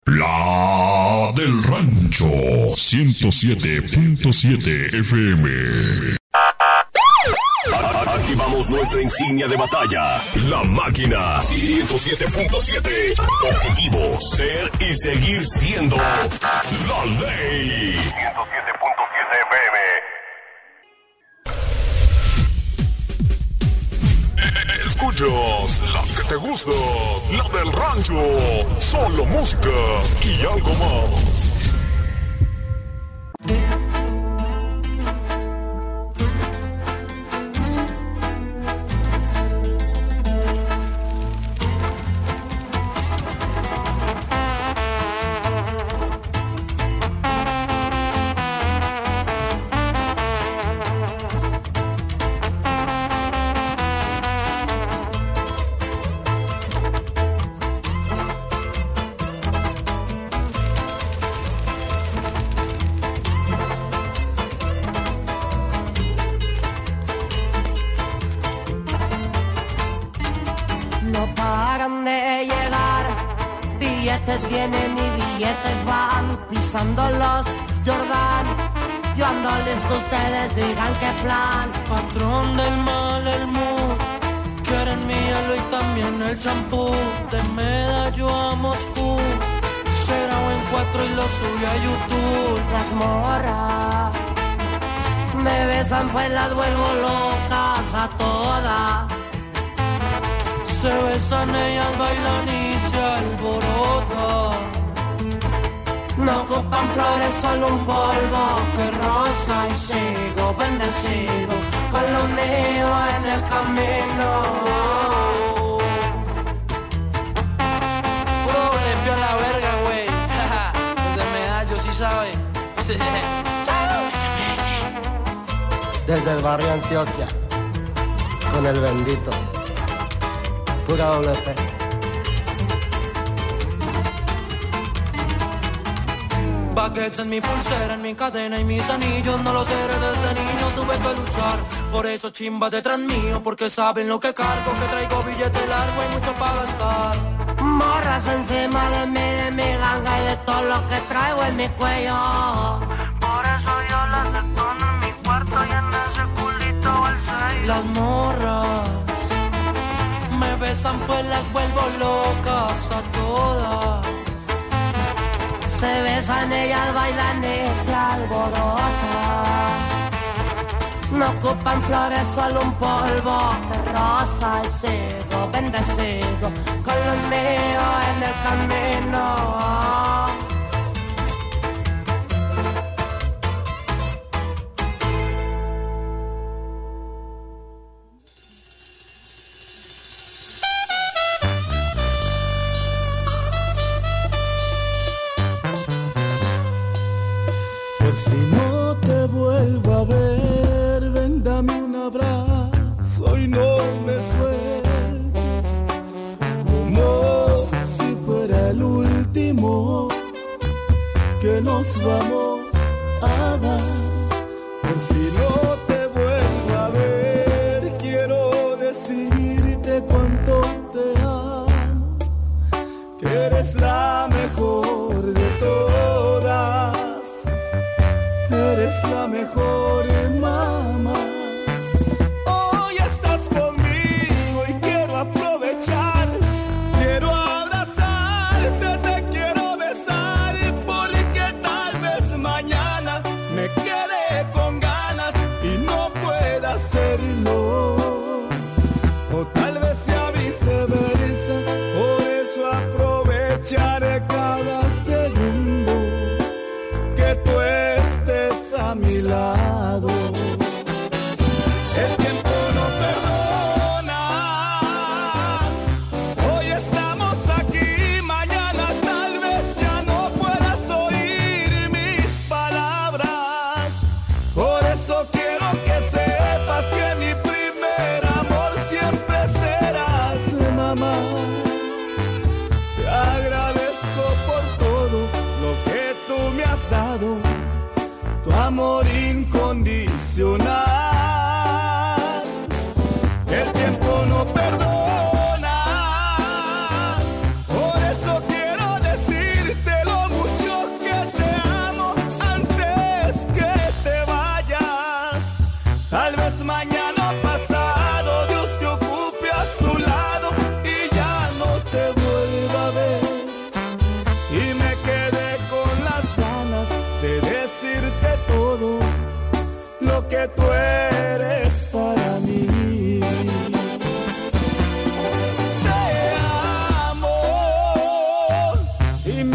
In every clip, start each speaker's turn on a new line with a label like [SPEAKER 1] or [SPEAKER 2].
[SPEAKER 1] La del Rancho 107.7 FM.
[SPEAKER 2] Activamos nuestra insignia de batalla, la máquina 107.7. Objetivo, ser y seguir siendo la ley. 107.7 FM. Escuchas la que te gusta, la del rancho, solo música y algo más.
[SPEAKER 3] Vienen y billetes van pisando los Jordan. Yo ando listo, ustedes digan qué plan.
[SPEAKER 4] Patrón del mal, el mood. Quieren mi hielo y también el champú. De Medallo a Moscú. Será en 4 y lo sube a YouTube.
[SPEAKER 3] Las morras me besan, pues las vuelvo locas a todas.
[SPEAKER 4] Se besan, ellas bailan y se alborotan.
[SPEAKER 3] No ocupan flores, solo un polvo que rosa y sigo bendecido con lo mío en el camino.
[SPEAKER 4] Puro limpio a la verga, güey. Desde Medallo, sí sabe.
[SPEAKER 3] Desde el barrio Antioquia, con el bendito. Pura WP.
[SPEAKER 4] Baguettes en mi pulsera, en mi cadena y mis anillos. No lo sé, desde niño tuve que luchar. Por eso chimba detrás mío, porque saben lo que cargo. Que traigo billete largo y mucho para gastar.
[SPEAKER 3] Morras encima de mi ganga y de todo lo que traigo en mi cuello.
[SPEAKER 4] Por eso yo las detono en mi cuarto y en ese culito al 6. Las morras me besan, pues las vuelvo locas a todas.
[SPEAKER 3] Se besan, ellas bailan y se alborotan. No ocupan flores, solo un polvo que rosa y sigo bendecido con los míos en el camino.
[SPEAKER 5] Si no te vuelvo a ver, ven, dame un abrazo y no me sueltes, como si fuera el último que nos vamos a dar. Por si no te vuelvo a ver, quiero decirte cuánto te amo, que eres la mejor de todas. Eres la mejor mamá. Hoy estás conmigo y quiero aprovechar. Quiero abrazarte, te quiero besar, porque tal vez mañana me quede con ganas y no pueda hacerlo. O tal vez sea viceversa, por eso aprovecharé cada segundo que tú estés a mi lado.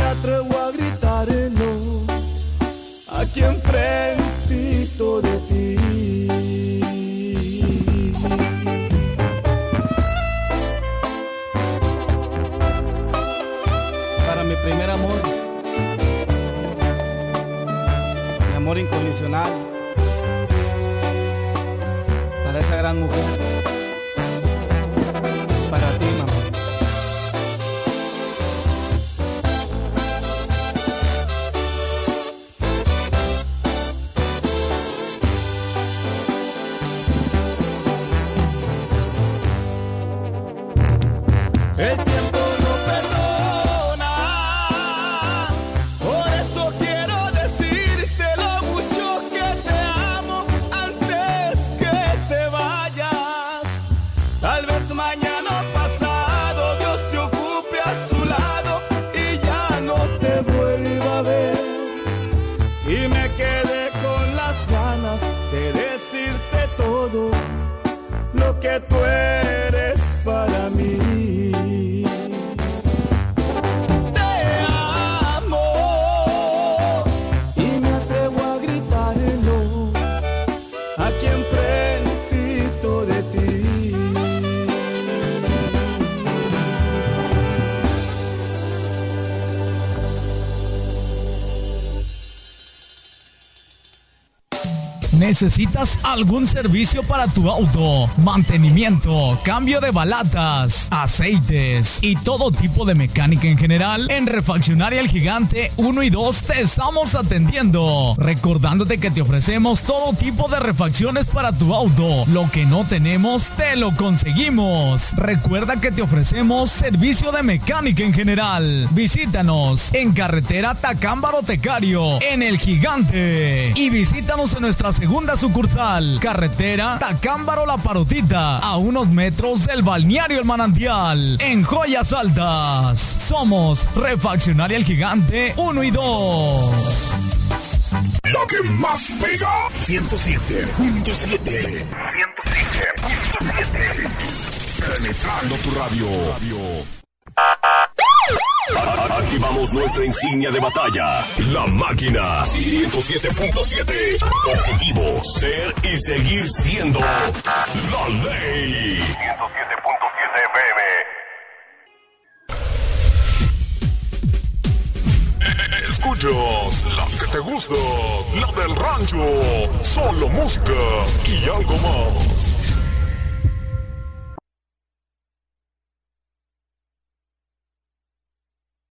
[SPEAKER 5] atrevo a gritarlo aquí enfrentito de ti. Para mi primer amor, mi amor incondicional, para esa gran mujer, para ti, mamá. El tiempo no perdona, por eso quiero decirte lo mucho que te amo antes que te vayas. Tal vez mañana o pasado Dios te ocupe a su lado y ya no te vuelva a ver, y me quedé con las ganas de decirte todo lo que tú eres para mí.
[SPEAKER 6] ¿Necesitas algún servicio para tu auto? Mantenimiento, cambio de balatas, aceites y todo tipo de mecánica en general. En Refaccionaria El Gigante 1 y 2 te estamos atendiendo. Recordándote que te ofrecemos todo tipo de refacciones para tu auto. Lo que no tenemos, te lo conseguimos. Recuerda que te ofrecemos servicio de mecánica en general. Visítanos en carretera Tacámbaro-Tecario, en El Gigante. Y visítanos en nuestra segunda sucursal, carretera Tacámbaro-La Parotita, a unos metros del balneario El Manantial, en Joyas Altas. Somos Refaccionaria El Gigante 1 y 2.
[SPEAKER 2] La que más pega. 107.7. Penetrando tu radio. Activamos nuestra insignia de batalla, la máquina 107.7. Objetivo, ser y seguir siendo la ley. 107.7 FM. Escuchas la que te gusta, la del rancho. Solo música y algo más.